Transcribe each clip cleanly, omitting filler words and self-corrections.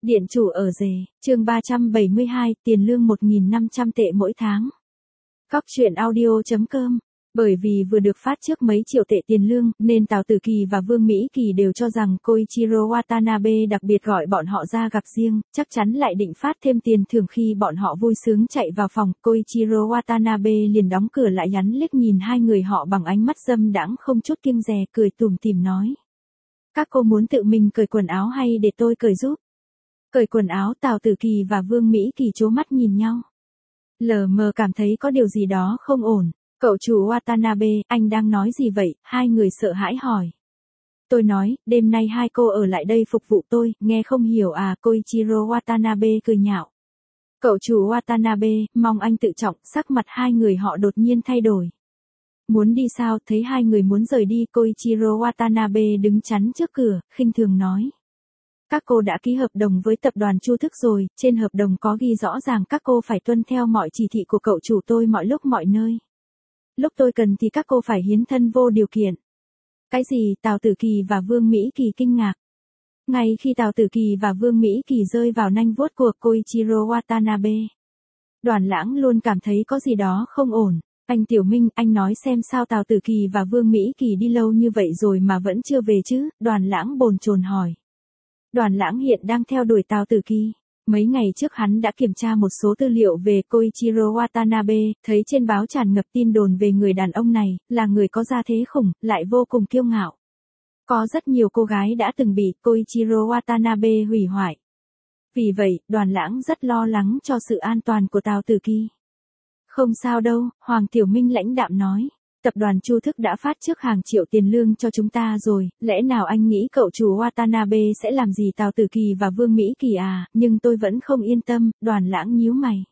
Điện chủ ở rể, chương 372, tiền lương 1.500 tệ mỗi tháng. Cóc truyện audio.com. Bởi vì vừa được phát trước mấy triệu tệ tiền lương, nên Tào Tử Kỳ và Vương Mỹ Kỳ đều cho rằng Koichiro Watanabe đặc biệt gọi bọn họ ra gặp riêng, chắc chắn lại định phát thêm tiền thưởng. Khi bọn họ vui sướng chạy vào phòng, Koichiro Watanabe liền đóng cửa lại, nhắn liếc nhìn hai người họ bằng ánh mắt dâm đãng không chút kiêng dè, cười tủm tỉm nói. Các cô muốn tự mình cởi quần áo hay để tôi cởi giúp? Cởi quần áo. Tào Tử Kỳ và Vương Mỹ Kỳ trố mắt nhìn nhau. Lờ mờ cảm thấy có điều gì đó không ổn. Cậu chủ Watanabe, anh đang nói gì vậy? Hai người sợ hãi hỏi. Tôi nói, đêm nay hai cô ở lại đây phục vụ tôi, nghe không hiểu à? Koichiro Watanabe cười nhạo. Cậu chủ Watanabe, mong anh tự trọng. Sắc mặt hai người họ đột nhiên thay đổi. Muốn đi sao? Thấy hai người muốn rời đi, Koichiro Watanabe đứng chắn trước cửa, khinh thường nói. Các cô đã ký hợp đồng với tập đoàn Chu Thức rồi, trên hợp đồng có ghi rõ ràng các cô phải tuân theo mọi chỉ thị của cậu chủ tôi mọi lúc mọi nơi. Lúc tôi cần thì các cô phải hiến thân vô điều kiện. Cái gì? Tào Tử Kỳ và Vương Mỹ Kỳ kinh ngạc. Ngay khi Tào Tử Kỳ và Vương Mỹ Kỳ rơi vào nanh vuốt của Koichiro Watanabe, Đoàn Lãng luôn cảm thấy có gì đó không ổn. Anh Tiểu Minh, anh nói xem sao Tào Tử Kỳ và Vương Mỹ Kỳ đi lâu như vậy rồi mà vẫn chưa về chứ? Đoàn Lãng bồn chồn hỏi. Đoàn Lãng hiện đang theo đuổi Tào Tử Kỳ. Mấy ngày trước hắn đã kiểm tra một số tư liệu về Koichiro Watanabe, thấy trên báo tràn ngập tin đồn về người đàn ông này, là người có gia thế khủng, lại vô cùng kiêu ngạo. Có rất nhiều cô gái đã từng bị Koichiro Watanabe hủy hoại. Vì vậy, Đoàn Lãng rất lo lắng cho sự an toàn của Tào Tử Kỳ. Không sao đâu, Hoàng Tiểu Minh lãnh đạm nói. Tập đoàn Chu Thức đã phát trước hàng triệu tiền lương cho chúng ta rồi, lẽ nào anh nghĩ cậu chủ Watanabe sẽ làm gì Tào Tử Kỳ và Vương Mỹ Kỳ à? Nhưng tôi vẫn không yên tâm. Đoàn Lãng nhíu mày.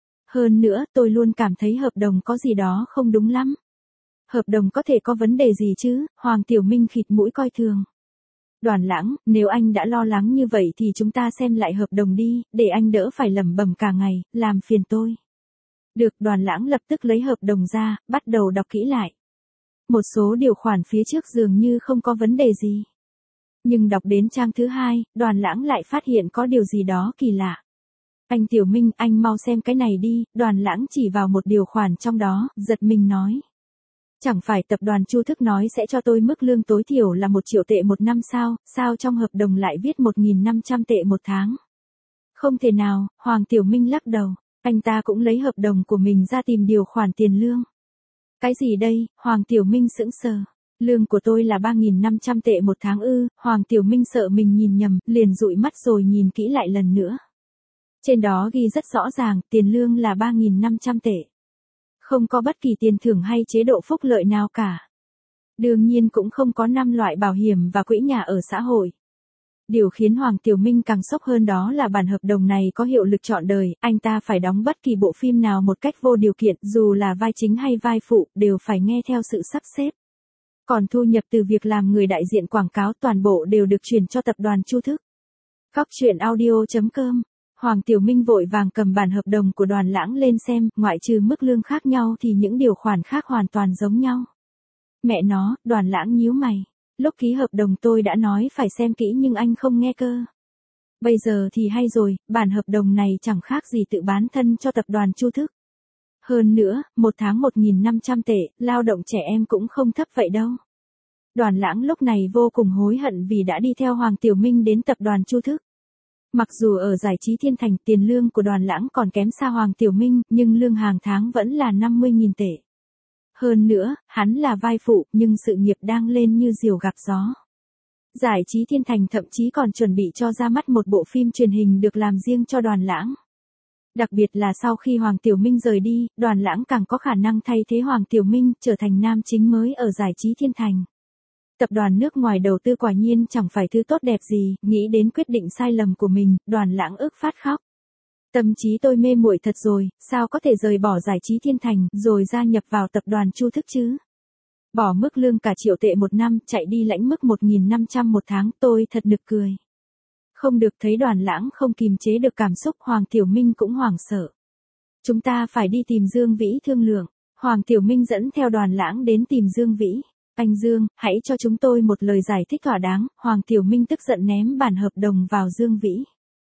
Hơn nữa, tôi luôn cảm thấy hợp đồng có gì đó không đúng lắm. Hợp đồng có thể có vấn đề gì chứ? Hoàng Tiểu Minh khịt mũi coi thường. Đoàn Lãng, nếu anh đã lo lắng như vậy thì chúng ta xem lại hợp đồng đi, để anh đỡ phải lẩm bẩm cả ngày, làm phiền tôi. Được. Đoàn Lãng lập tức lấy hợp đồng ra, bắt đầu đọc kỹ lại. Một số điều khoản phía trước dường như không có vấn đề gì. Nhưng đọc đến trang thứ hai, Đoàn Lãng lại phát hiện có điều gì đó kỳ lạ. Anh Tiểu Minh, anh mau xem cái này đi. Đoàn Lãng chỉ vào một điều khoản trong đó, giật mình nói. Chẳng phải tập đoàn Chu Thức nói sẽ cho tôi mức lương tối thiểu là 1 triệu tệ một năm sao? Sao trong hợp đồng lại viết 1.500 tệ một tháng? Không thể nào. Hoàng Tiểu Minh lắc đầu. Anh ta cũng lấy hợp đồng của mình ra tìm điều khoản tiền lương. Cái gì đây? Hoàng Tiểu Minh sững sờ. Lương của tôi là 3.500 tệ một tháng ư? Hoàng Tiểu Minh sợ mình nhìn nhầm, liền dụi mắt rồi nhìn kỹ lại lần nữa. Trên đó ghi rất rõ ràng, tiền lương là 3.500 tệ. Không có bất kỳ tiền thưởng hay chế độ phúc lợi nào cả. Đương nhiên cũng không có 5 loại bảo hiểm và quỹ nhà ở xã hội. Điều khiến Hoàng Tiểu Minh càng sốc hơn đó là bản hợp đồng này có hiệu lực trọn đời, anh ta phải đóng bất kỳ bộ phim nào một cách vô điều kiện, dù là vai chính hay vai phụ, đều phải nghe theo sự sắp xếp. Còn thu nhập từ việc làm người đại diện quảng cáo toàn bộ đều được chuyển cho tập đoàn Chu Thức. Cóc truyện audio.com. Hoàng Tiểu Minh vội vàng cầm bản hợp đồng của Đoàn Lãng lên xem, ngoại trừ mức lương khác nhau thì những điều khoản khác hoàn toàn giống nhau. Mẹ nó, Đoàn Lãng nhíu mày. Lúc ký hợp đồng tôi đã nói phải xem kỹ nhưng anh không nghe cơ. Bây giờ thì hay rồi, bản hợp đồng này chẳng khác gì tự bán thân cho tập đoàn Chu Thức. Hơn nữa, một tháng 1.500 tệ, lao động trẻ em cũng không thấp vậy đâu. Đoàn Lãng lúc này vô cùng hối hận vì đã đi theo Hoàng Tiểu Minh đến tập đoàn Chu Thức. Mặc dù ở giải trí Thiên Thành tiền lương của Đoàn Lãng còn kém xa Hoàng Tiểu Minh, nhưng lương hàng tháng vẫn là 50.000 tệ. Hơn nữa, hắn là vai phụ, nhưng sự nghiệp đang lên như diều gặp gió. Giải trí Thiên Thành thậm chí còn chuẩn bị cho ra mắt một bộ phim truyền hình được làm riêng cho Đoàn Lãng. Đặc biệt là sau khi Hoàng Tiểu Minh rời đi, Đoàn Lãng càng có khả năng thay thế Hoàng Tiểu Minh trở thành nam chính mới ở giải trí Thiên Thành. Tập đoàn nước ngoài đầu tư quả nhiên chẳng phải thứ tốt đẹp gì, nghĩ đến quyết định sai lầm của mình, Đoàn Lãng ức phát khóc. Tâm trí tôi mê muội thật rồi, sao có thể rời bỏ giải trí Thiên Thành rồi gia nhập vào tập đoàn Chu Thức chứ? Bỏ mức lương cả triệu tệ một năm, chạy đi lãnh mức 1.500 một tháng, tôi thật nực cười. Không được. Thấy Đoàn Lãng không kìm chế được cảm xúc, Hoàng Tiểu Minh cũng hoảng sợ. Chúng ta phải đi tìm Dương Vĩ thương lượng. Hoàng Tiểu Minh dẫn theo Đoàn Lãng đến tìm Dương Vĩ. Anh Dương, hãy cho chúng tôi một lời giải thích thỏa đáng. Hoàng Tiểu Minh tức giận ném bản hợp đồng vào Dương Vĩ.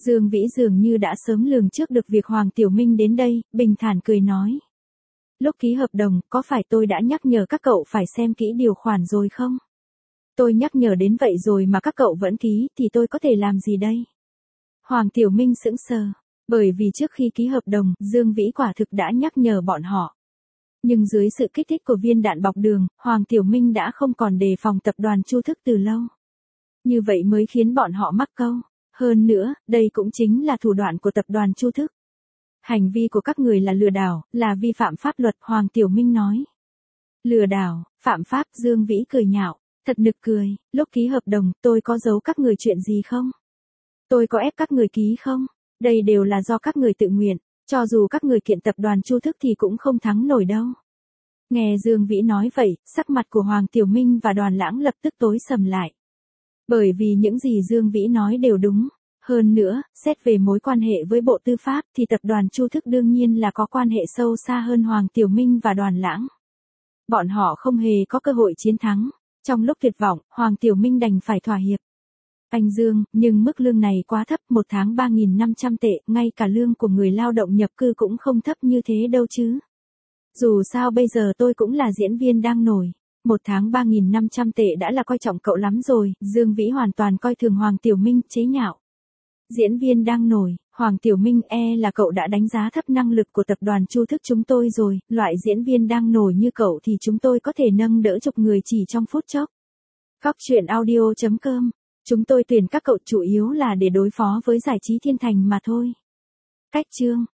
Dương Vĩ dường như đã sớm lường trước được việc Hoàng Tiểu Minh đến đây, bình thản cười nói. Lúc ký hợp đồng, có phải tôi đã nhắc nhở các cậu phải xem kỹ điều khoản rồi không? Tôi nhắc nhở đến vậy rồi mà các cậu vẫn ký, thì tôi có thể làm gì đây? Hoàng Tiểu Minh sững sờ, bởi vì trước khi ký hợp đồng, Dương Vĩ quả thực đã nhắc nhở bọn họ. Nhưng dưới sự kích thích của viên đạn bọc đường, Hoàng Tiểu Minh đã không còn đề phòng tập đoàn Chu Thức từ lâu. Như vậy mới khiến bọn họ mắc câu. Hơn nữa, đây cũng chính là thủ đoạn của tập đoàn Chu Thức. Hành vi của các người là lừa đảo, là vi phạm pháp luật, Hoàng Tiểu Minh nói. Lừa đảo, phạm pháp, Dương Vĩ cười nhạo, thật nực cười, lúc ký hợp đồng, tôi có giấu các người chuyện gì không? Tôi có ép các người ký không? Đây đều là do các người tự nguyện, cho dù các người kiện tập đoàn Chu Thức thì cũng không thắng nổi đâu. Nghe Dương Vĩ nói vậy, sắc mặt của Hoàng Tiểu Minh và Đoàn Lãng lập tức tối sầm lại. Bởi vì những gì Dương Vĩ nói đều đúng. Hơn nữa, xét về mối quan hệ với Bộ Tư pháp thì tập đoàn Chu Thức đương nhiên là có quan hệ sâu xa hơn Hoàng Tiểu Minh và Đoàn Lãng. Bọn họ không hề có cơ hội chiến thắng. Trong lúc tuyệt vọng, Hoàng Tiểu Minh đành phải thỏa hiệp. Anh Dương, nhưng mức lương này quá thấp, một tháng 3.500 tệ, ngay cả lương của người lao động nhập cư cũng không thấp như thế đâu chứ. Dù sao bây giờ tôi cũng là diễn viên đang nổi. Một tháng 3.500 tệ đã là coi trọng cậu lắm rồi, Dương Vĩ hoàn toàn coi thường Hoàng Tiểu Minh, chế nhạo. Diễn viên đang nổi, Hoàng Tiểu Minh là cậu đã đánh giá thấp năng lực của tập đoàn Chu Thức chúng tôi rồi, loại diễn viên đang nổi như cậu thì chúng tôi có thể nâng đỡ chục người chỉ trong phút chốc. Cóc truyện audio.com, chúng tôi tuyển các cậu chủ yếu là để đối phó với giải trí thiên thành mà thôi. Cách chương